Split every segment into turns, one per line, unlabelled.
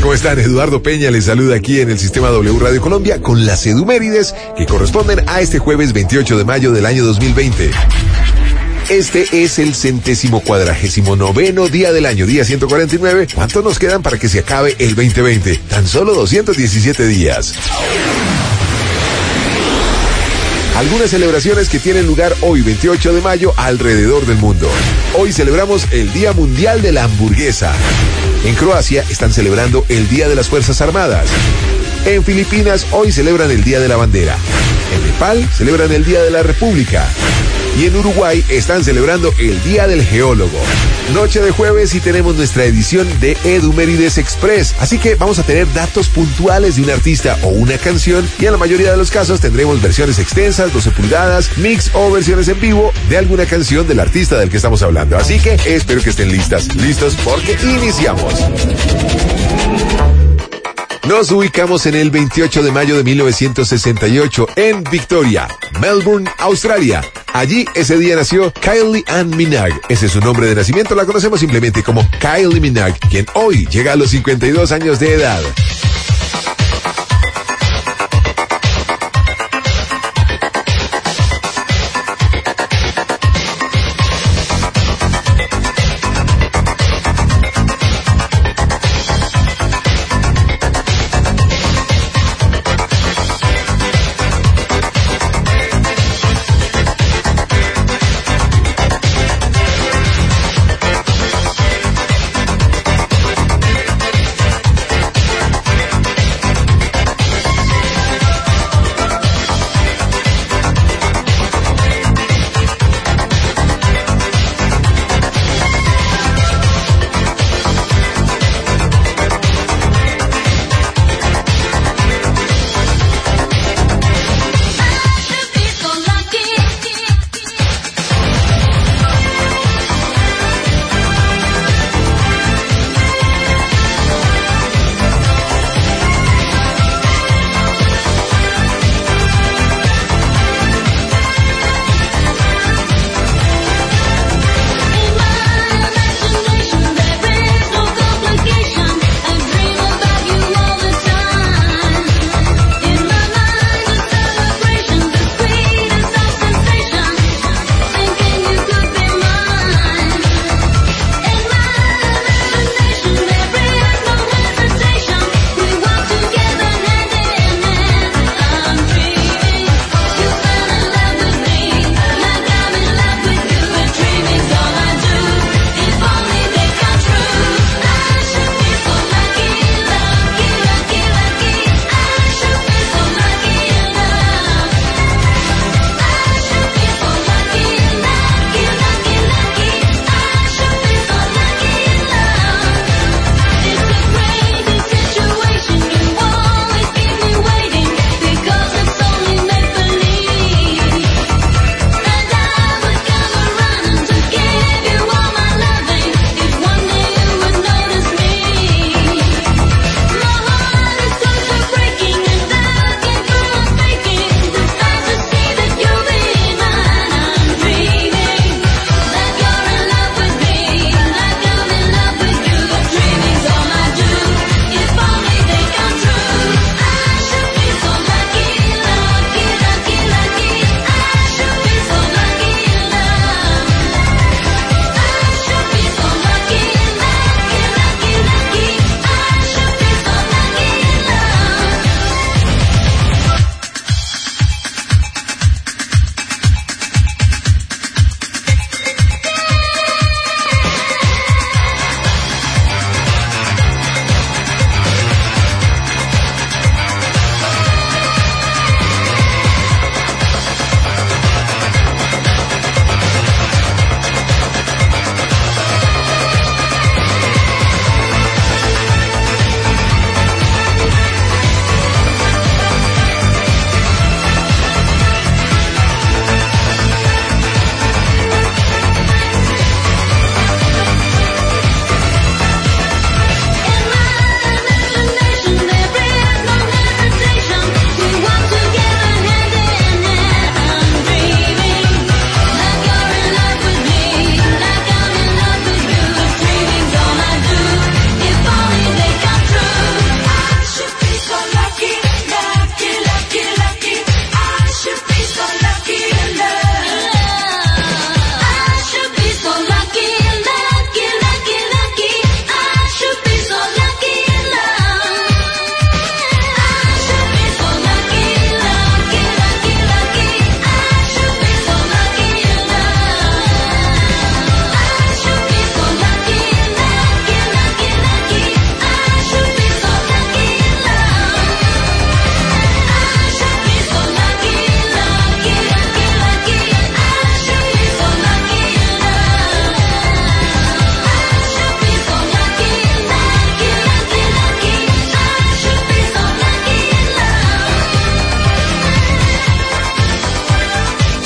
¿Cómo están? Eduardo Peña les saluda aquí en el Sistema W Radio Colombia con las edumérides que corresponden a este jueves 28 de mayo del año 2020. Este es el 149º día del año, día 149. ¿Cuántos nos quedan para que se acabe el 2020? Tan solo 217 días. Algunas celebraciones que tienen lugar hoy, 28 de mayo, alrededor del mundo. Hoy celebramos el Día Mundial de la Hamburguesa. En Croacia están celebrando el Día de las Fuerzas Armadas. En Filipinas hoy celebran el Día de la Bandera. En Nepal celebran el Día de la República. Y en Uruguay están celebrando el Día del Geólogo. Noche de jueves y tenemos nuestra edición de Edumérides Express. Así que vamos a tener datos puntuales de un artista o una canción y en la mayoría de los casos tendremos versiones extensas, 12 pulgadas, mix o versiones en vivo de alguna canción del artista del que estamos hablando. Así que espero que estén listos porque iniciamos. Nos ubicamos en el 28 de mayo de 1968 en Victoria, Melbourne, Australia. Allí ese día nació Kylie Ann Minogue. Ese es su nombre de nacimiento, la conocemos simplemente como Kylie Minogue, quien hoy llega a los 52 años de edad.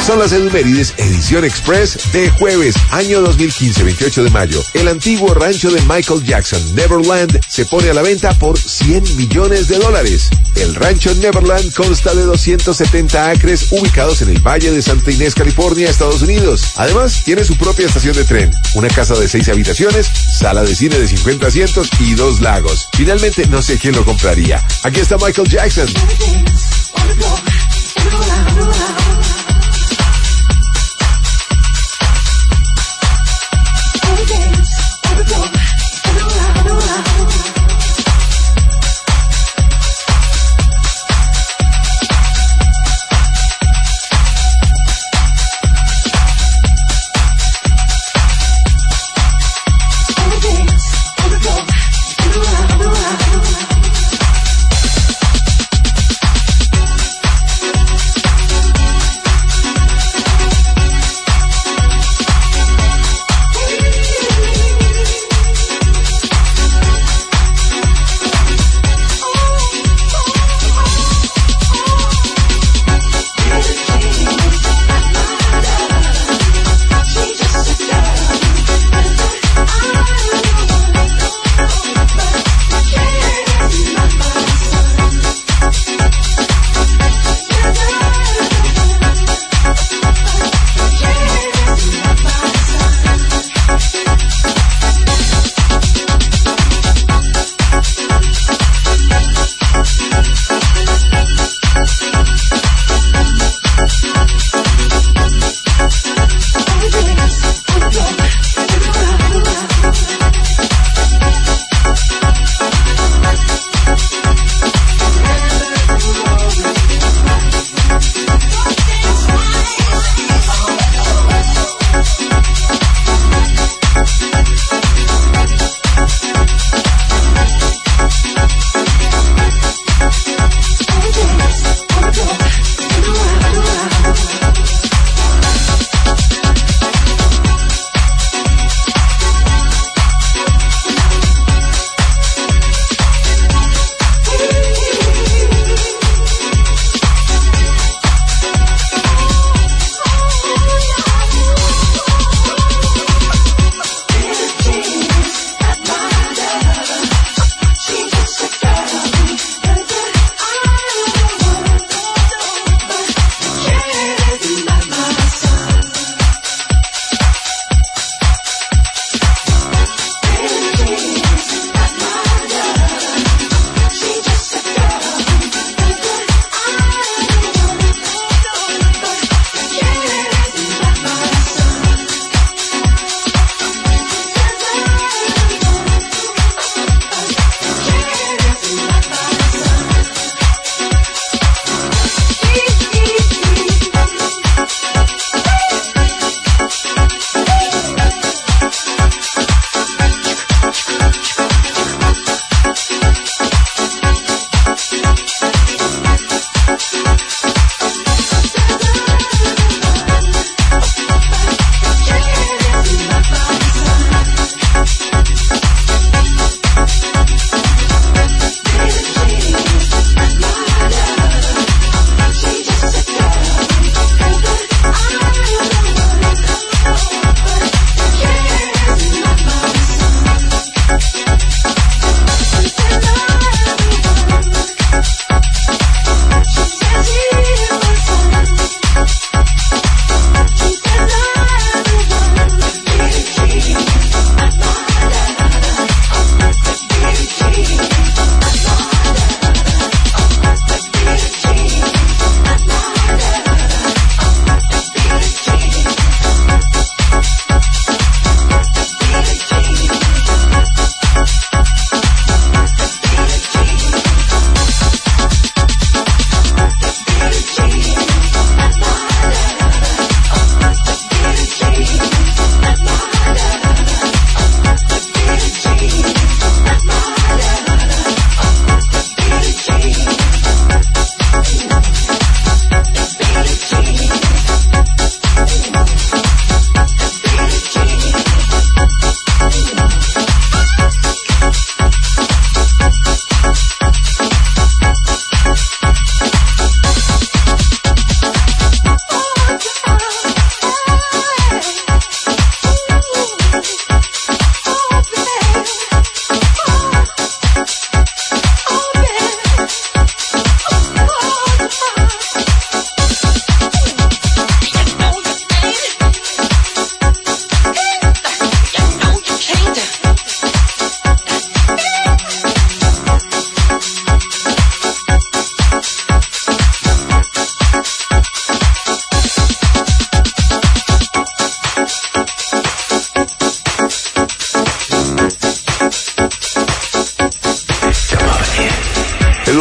Son las Edumérides, edición express de jueves, año 2015, 28 de mayo. El antiguo rancho de Michael Jackson, Neverland, se pone a la venta por $100 millones. El rancho Neverland consta de 270 acres ubicados en el Valle de Santa Inés, California, Estados Unidos. Además, tiene su propia estación de tren, una casa de 6 habitaciones, sala de cine de 50 asientos y 2 lagos. Finalmente, no sé quién lo compraría. Aquí está Michael Jackson.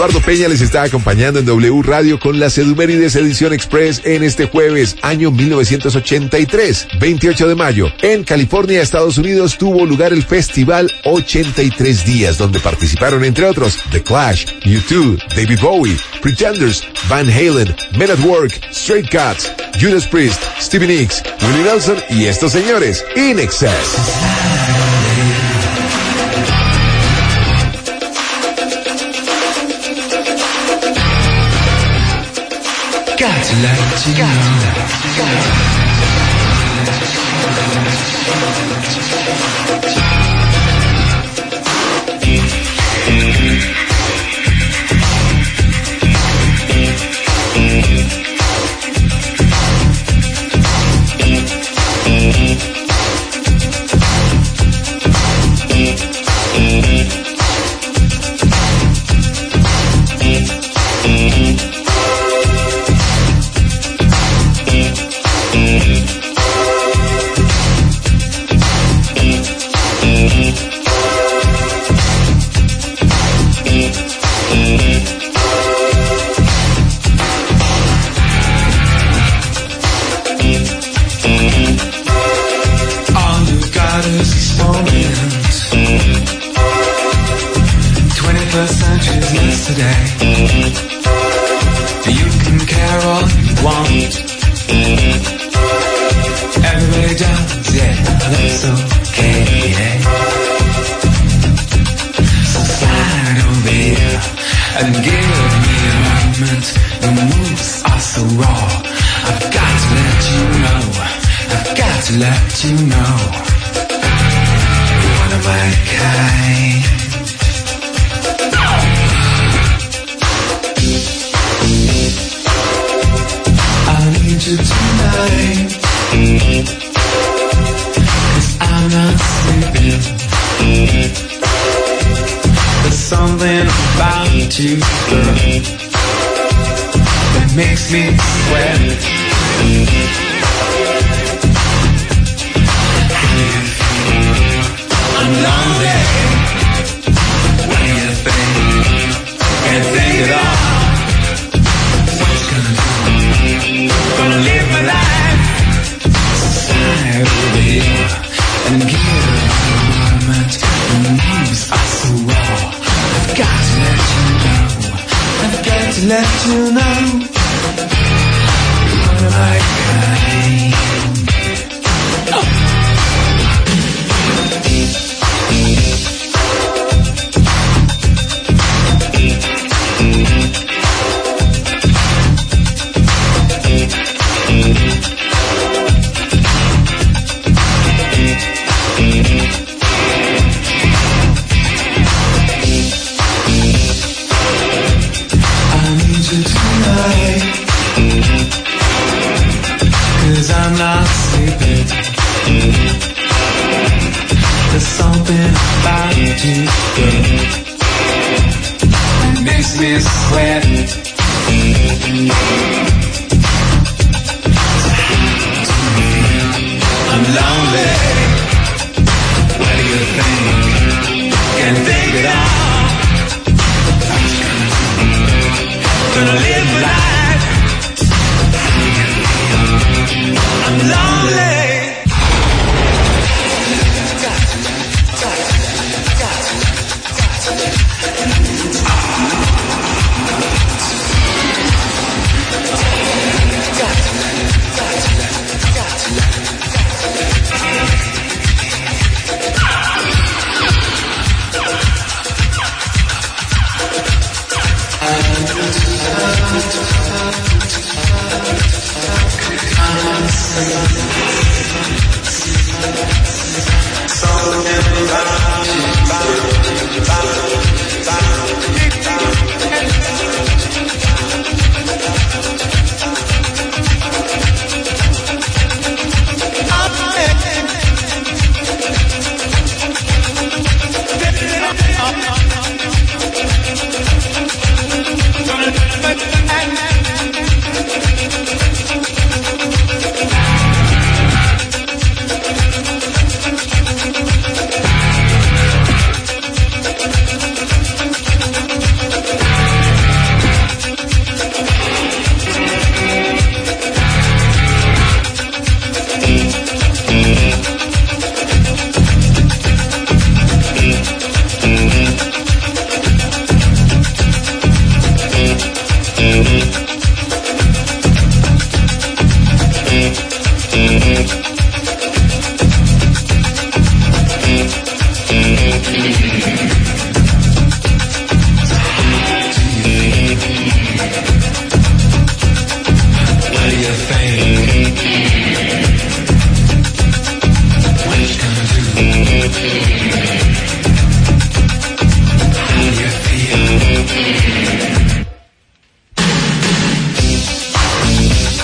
Eduardo Peña les está acompañando en W Radio con las Edumérides Edición Express en este jueves, año 1983, 28 de mayo. En California, Estados Unidos, tuvo lugar el festival 83 días, donde participaron, entre otros, The Clash, U2, David Bowie, Pretenders, Van Halen, Men at Work, Stray Cats, Judas Priest, Stevie Nicks, Willie Nelson y estos señores, In Excess.
Gotta let you know.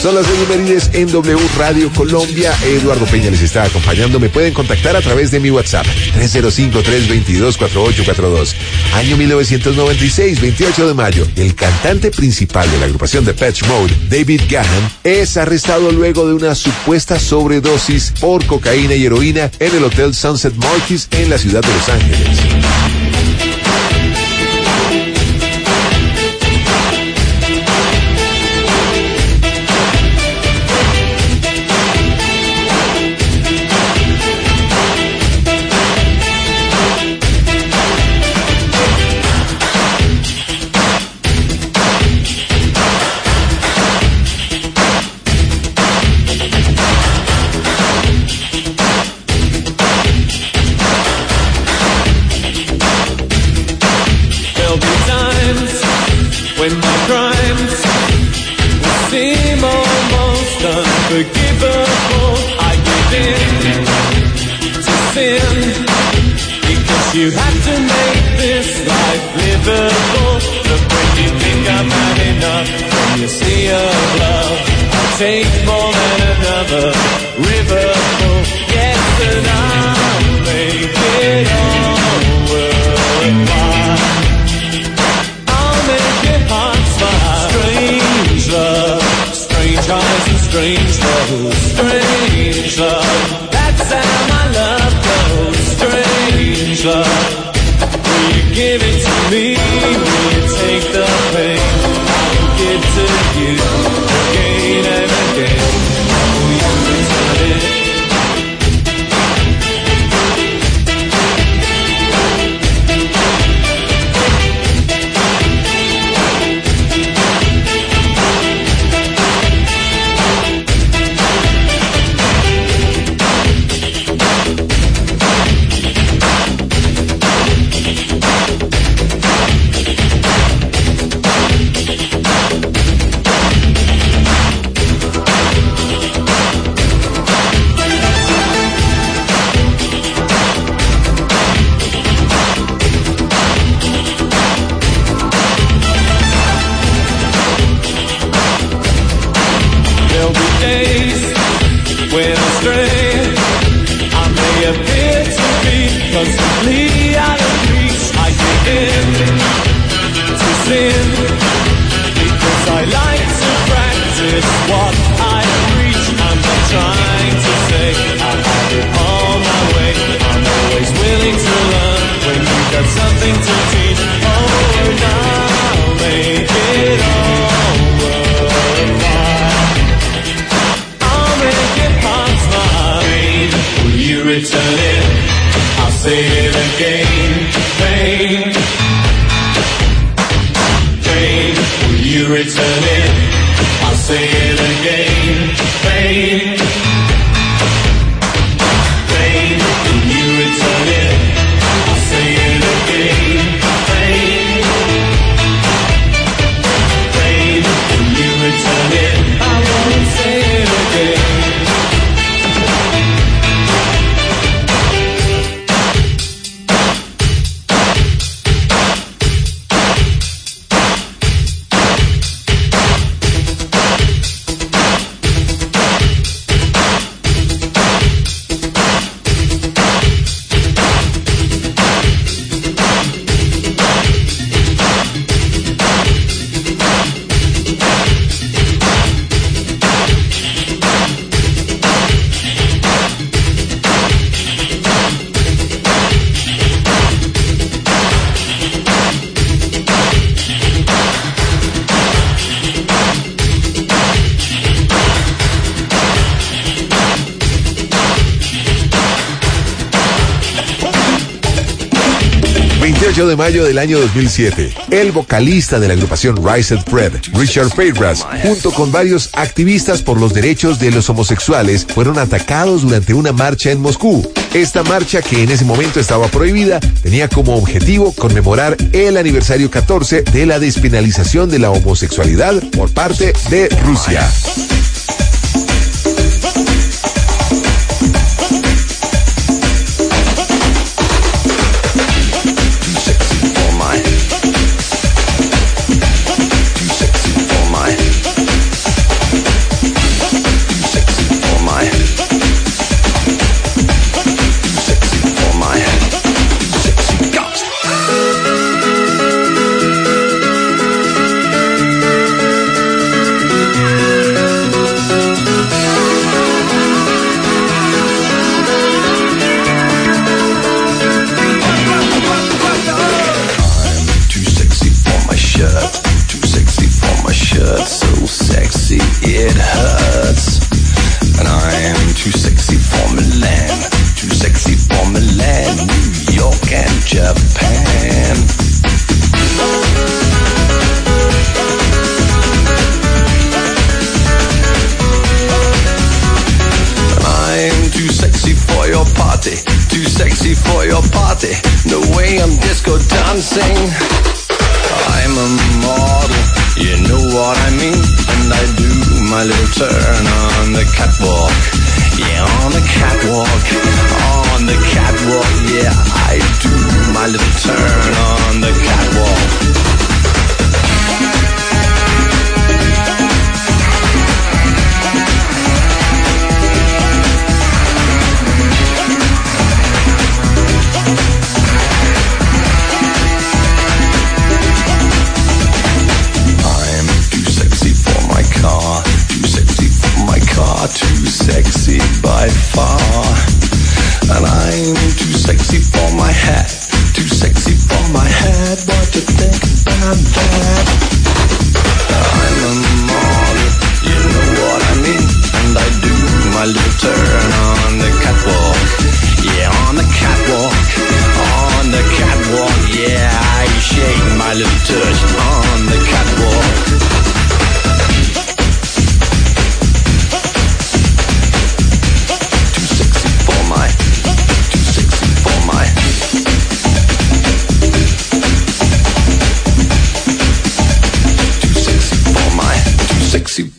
Son las efemérides en W Radio Colombia. Eduardo Peña les está acompañando. Me pueden contactar a través de mi WhatsApp, 305-322-4842. Año 1996, 28 de mayo. El cantante principal de la agrupación Depeche Mode, David Gahan, es arrestado luego de una supuesta sobredosis por cocaína y heroína en el Hotel Sunset Marquis en la ciudad de Los Ángeles.
When my crimes seem almost unforgivable, I give in to sin, because you have to make this life livable. But when you think I've had enough from your sea of love, I'll take more than another river full. Yes, and I'll make it all worthwhile. Strange love, strange eyes and strange love, strange love, that's how my love goes. Strange love, will you give it to me? Will you take the pain I will give to you again and again? Will you return it? When I stray, I may appear to be constantly out of reach. I give in to sin, because I like to practice what I preach. I'm not trying to say I have it all my way. I'm always willing to learn when you've got something to teach. Oh, and I'll make it all worthwhile. I'll make it past my pain. Will you return it? I'll say it again. Pain, pain. Will you return it? I'll say it again. Pain, pain. Will you return it? I'll say it again. Pain, pain. Will you return it? I won't say it again.
De mayo del año 2007, el vocalista de la agrupación Rise and Fred, Richard Fairbrass, junto con varios activistas por los derechos de los homosexuales, fueron atacados durante una marcha en Moscú. Esta marcha, que en ese momento estaba prohibida, tenía como objetivo conmemorar el aniversario 14 de la despenalización de la homosexualidad por parte de Rusia.
it hurts. And I'm too sexy for Milan, too sexy for Milan, New York and Japan. I'm too sexy for your party, too sexy for your party. The way I'm disco dancing, I'm a model, you know what I mean. And I do my little turn on the catwalk. Yeah, on the catwalk, on the catwalk. Yeah, I do my little turn on the catwalk. Too sexy by far. And I'm too sexy for my hat, too sexy for my hat. What you think about that? I'm a model, you know what I mean. And I do my little turn on the catwalk. Yeah, on the catwalk, on the catwalk. Yeah, I shake my little touch on the catwalk. Sexy.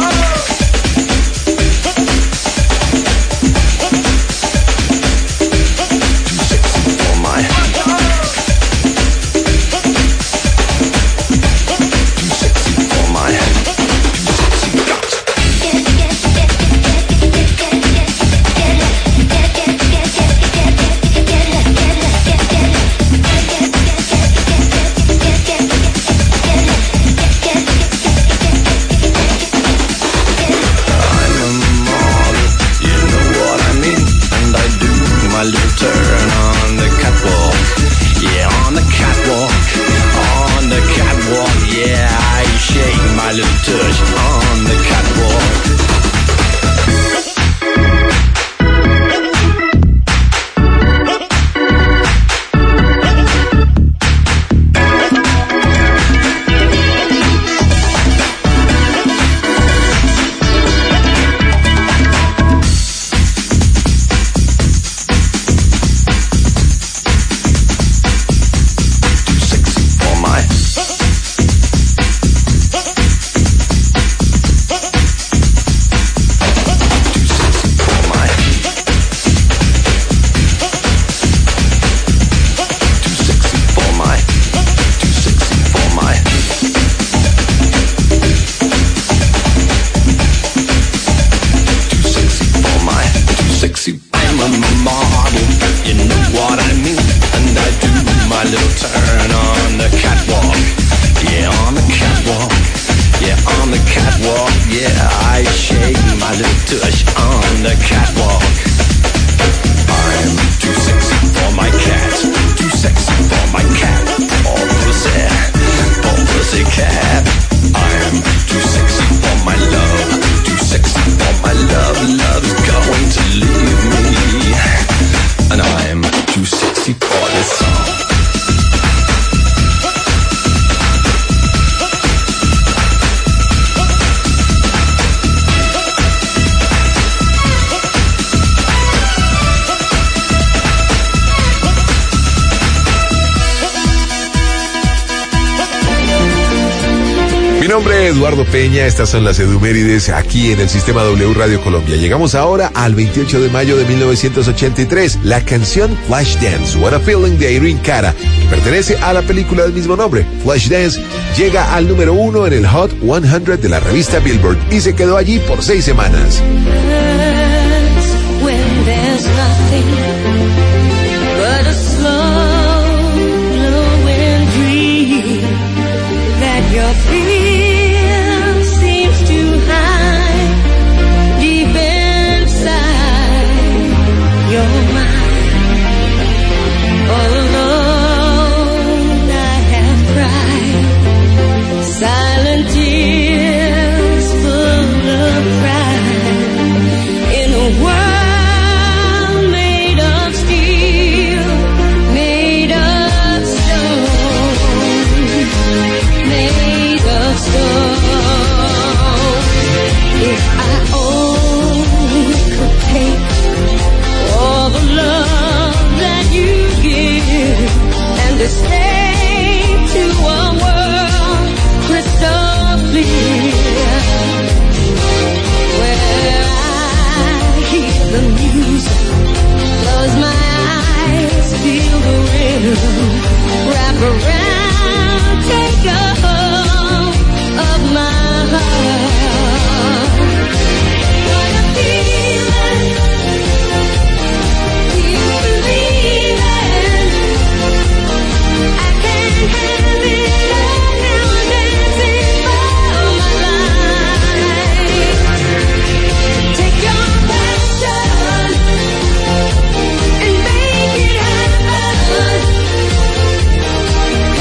Mi nombre es Eduardo Peña, estas son las Edumérides aquí en el Sistema W Radio Colombia. Llegamos ahora al 28 de mayo de 1983. La canción Flashdance, What a Feeling de Irene Cara, que pertenece a la película del mismo nombre. Flashdance llega al número 1 en el Hot 100 de la revista Billboard y se quedó allí por 6 semanas.
Your fear seems to hide deep inside your mind. All alone I have cried silent tears full clear. Where I hear the music, close my eyes, feel the rhythm, wrap around, take a hold of my heart. What a feeling, keep believing. I can't have it all now, dancing for my life. Take your passion and make it happen.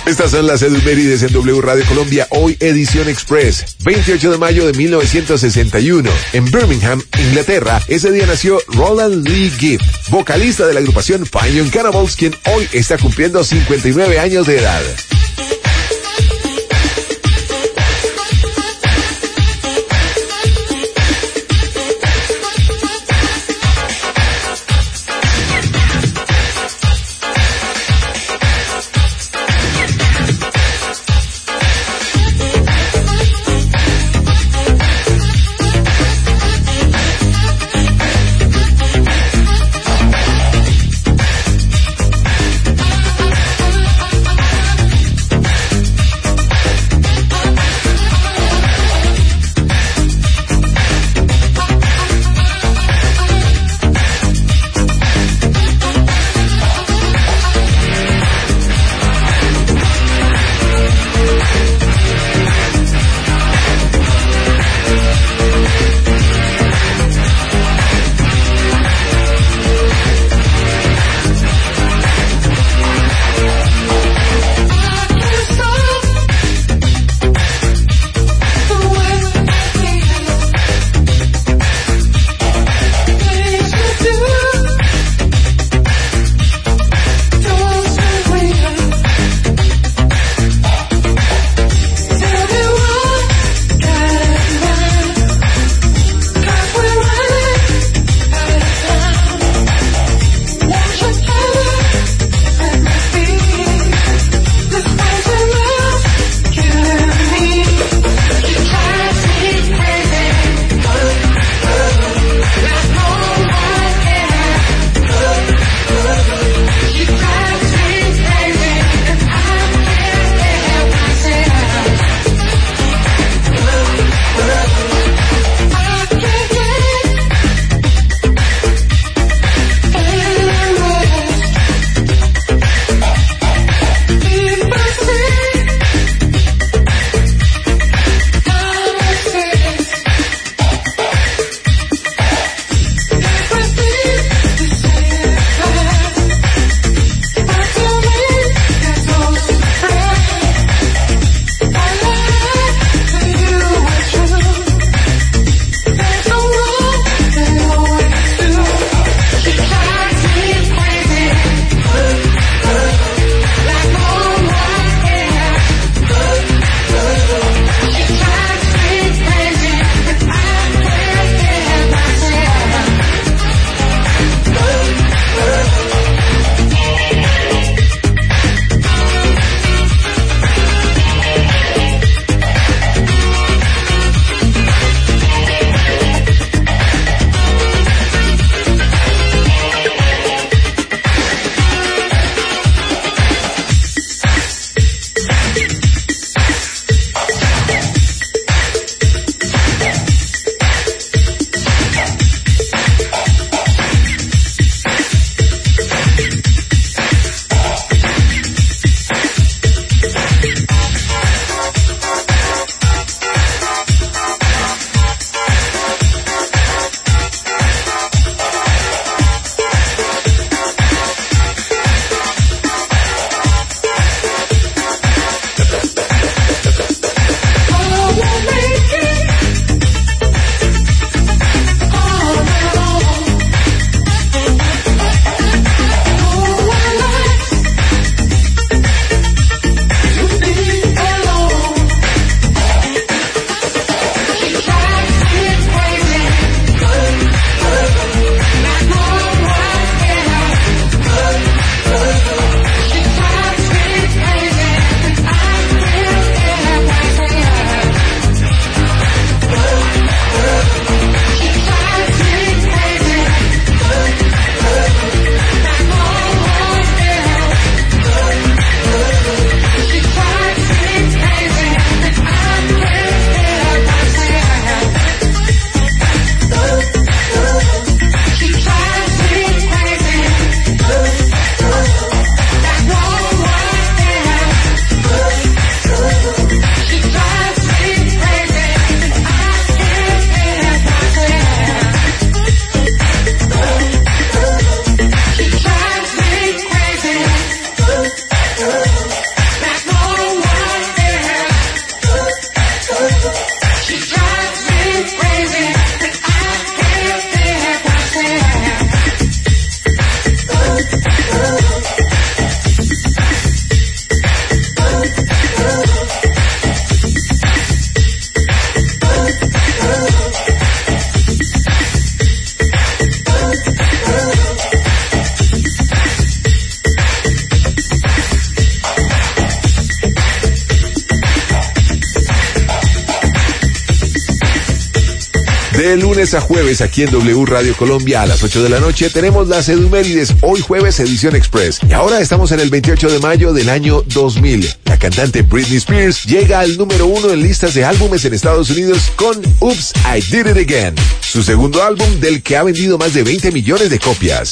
Estas son las efemérides en W Radio Colombia, hoy edición express, 28 de mayo de 1961. En Birmingham, Inglaterra, ese día nació Roland Lee Gibb, vocalista de la agrupación Fine Young Cannibals, quien hoy está cumpliendo 59 años de edad. De lunes a jueves aquí en W Radio Colombia a las 8 de la noche tenemos las Edumérides, hoy jueves edición express. Y ahora estamos en el 28 de mayo del año 2000. La cantante Britney Spears llega al número 1 en listas de álbumes en Estados Unidos con Oops, I Did It Again, su segundo álbum del que ha vendido más de 20 millones de copias.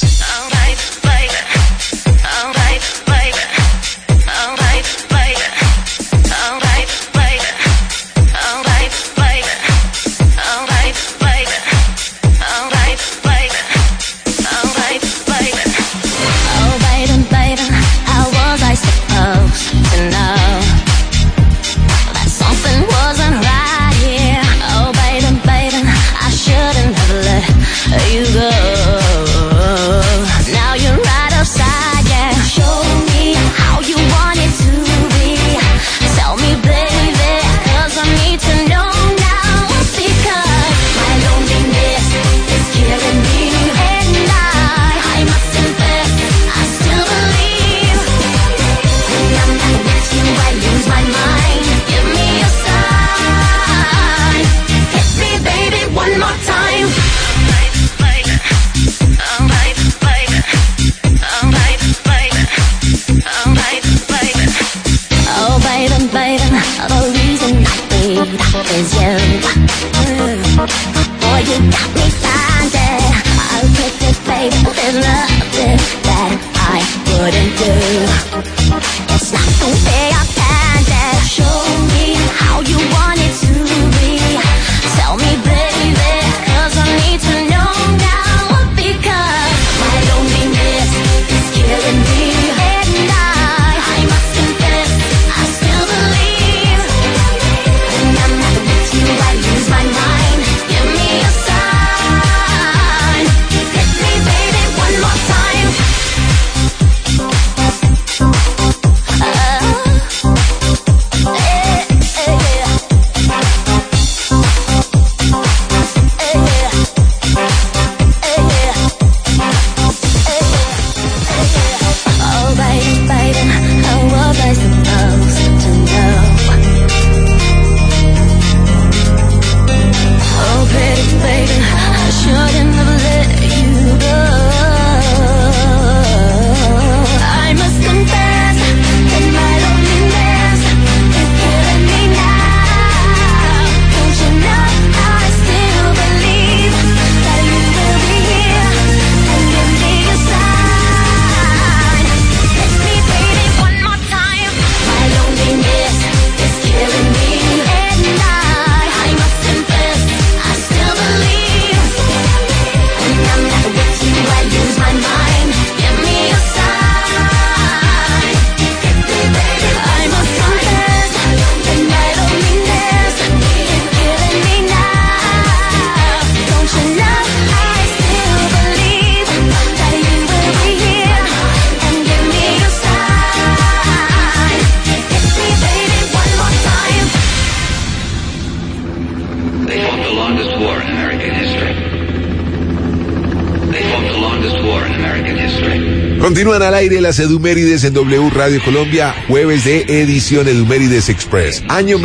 Continúan al aire las Edumérides en W Radio Colombia, jueves de edición Edumérides Express. Año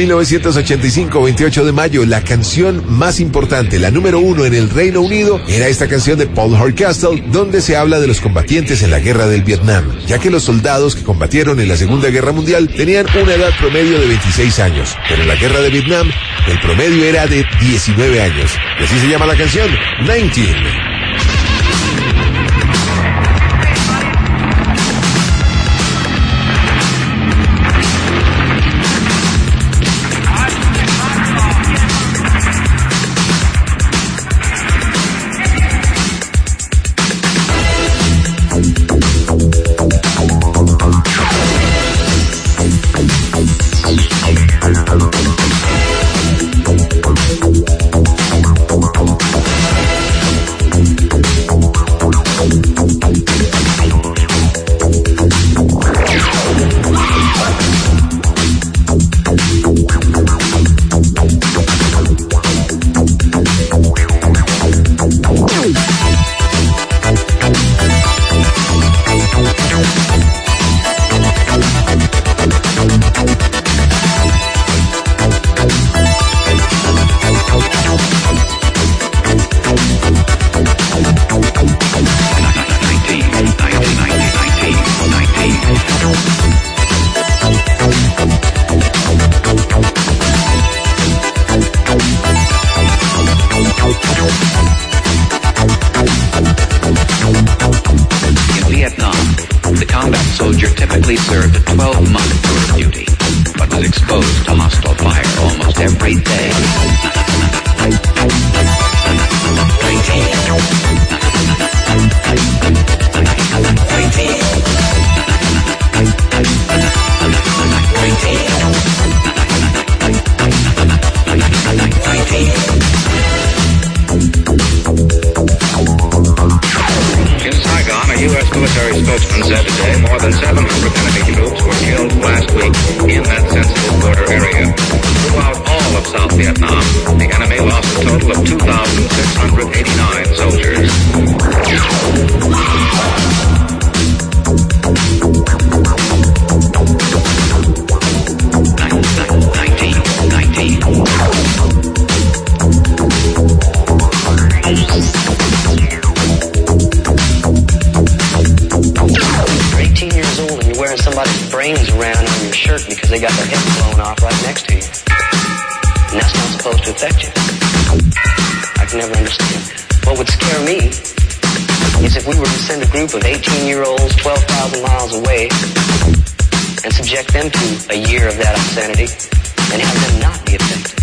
1985, 28 de mayo, la canción más importante, la número 1 en el Reino Unido, era esta canción de Paul Hardcastle, donde se habla de los combatientes en la guerra del Vietnam, ya que los soldados que combatieron en la Segunda Guerra Mundial tenían una edad promedio de 26 años, pero en la guerra de Vietnam el promedio era de 19 años. Y así se llama la canción, 19.
typically served a 12-month tour of duty, but was exposed to hostile fire almost every day.
In Saigon, a U.S. military spokesman said today more than 700 enemy troops were killed last week in that sensitive border area. Throughout all of South Vietnam, the enemy lost a total of 2,689 soldiers.
18 years old and you're wearing somebody's brains around on your shirt because they got their head blown off right next to you. And that's not supposed to affect you. I can never understand that. What would scare me is if we were to send a group of 18-year-olds 12,000 miles away and subject them to a year of that insanity and have them not be affected.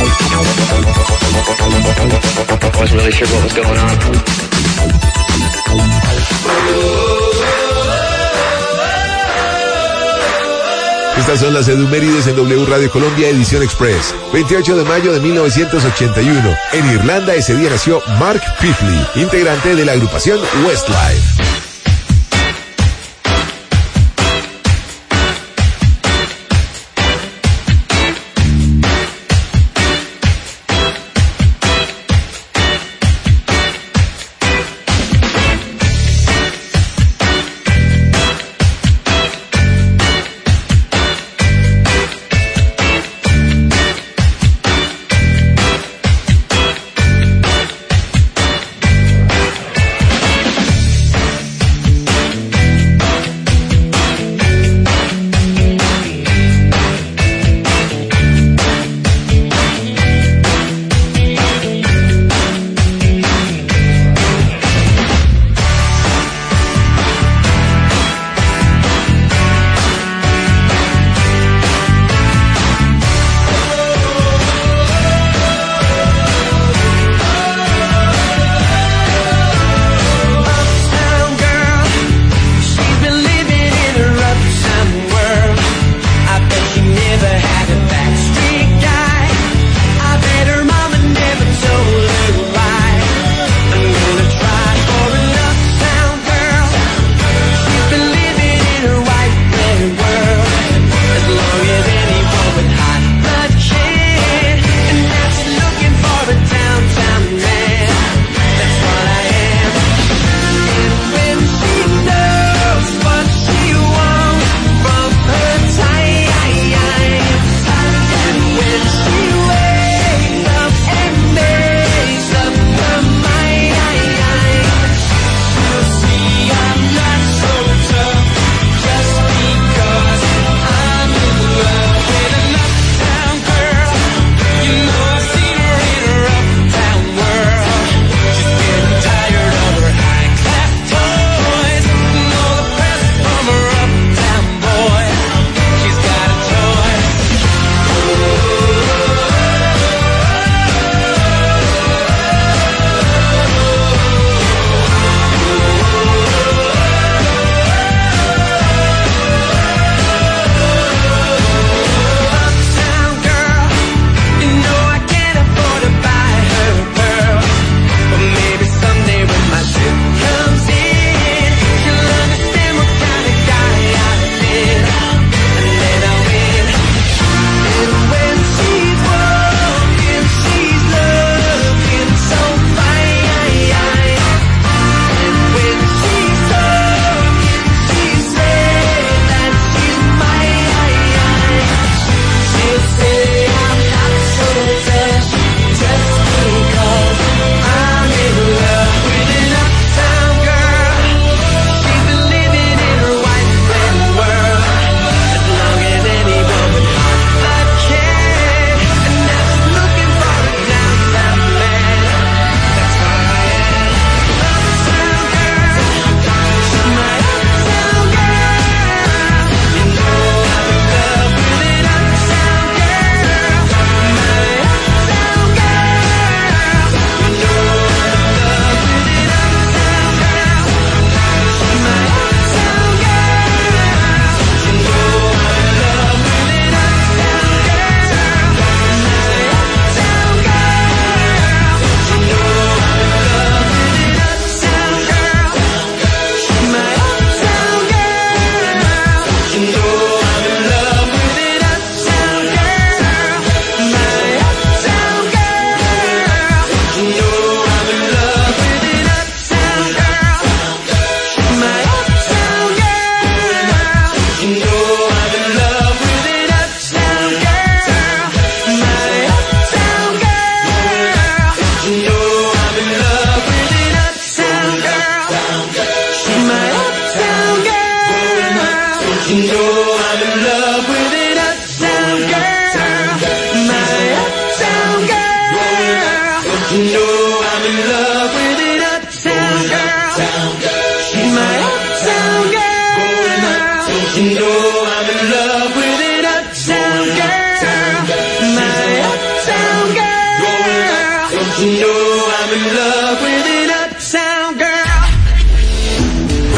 Wasn't really sure what was going on.
Estas son las edumérides en W Radio Colombia, edición express. 28 de mayo de 1981. En Irlanda ese día nació Mark Pifley, integrante de la agrupación Westlife.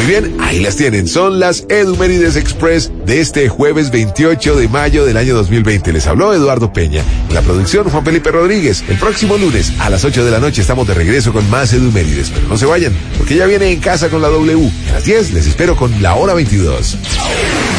bien, ahí las tienen. Son las Edumérides Express de este jueves 28 de mayo del año 2020. Les habló Eduardo Peña. En la producción, Juan Felipe Rodríguez. El próximo lunes a las 8 de la noche estamos de regreso con más Edumérides. Pero no se vayan, porque ya viene En Casa con la W. A las 10 les espero con la hora 22.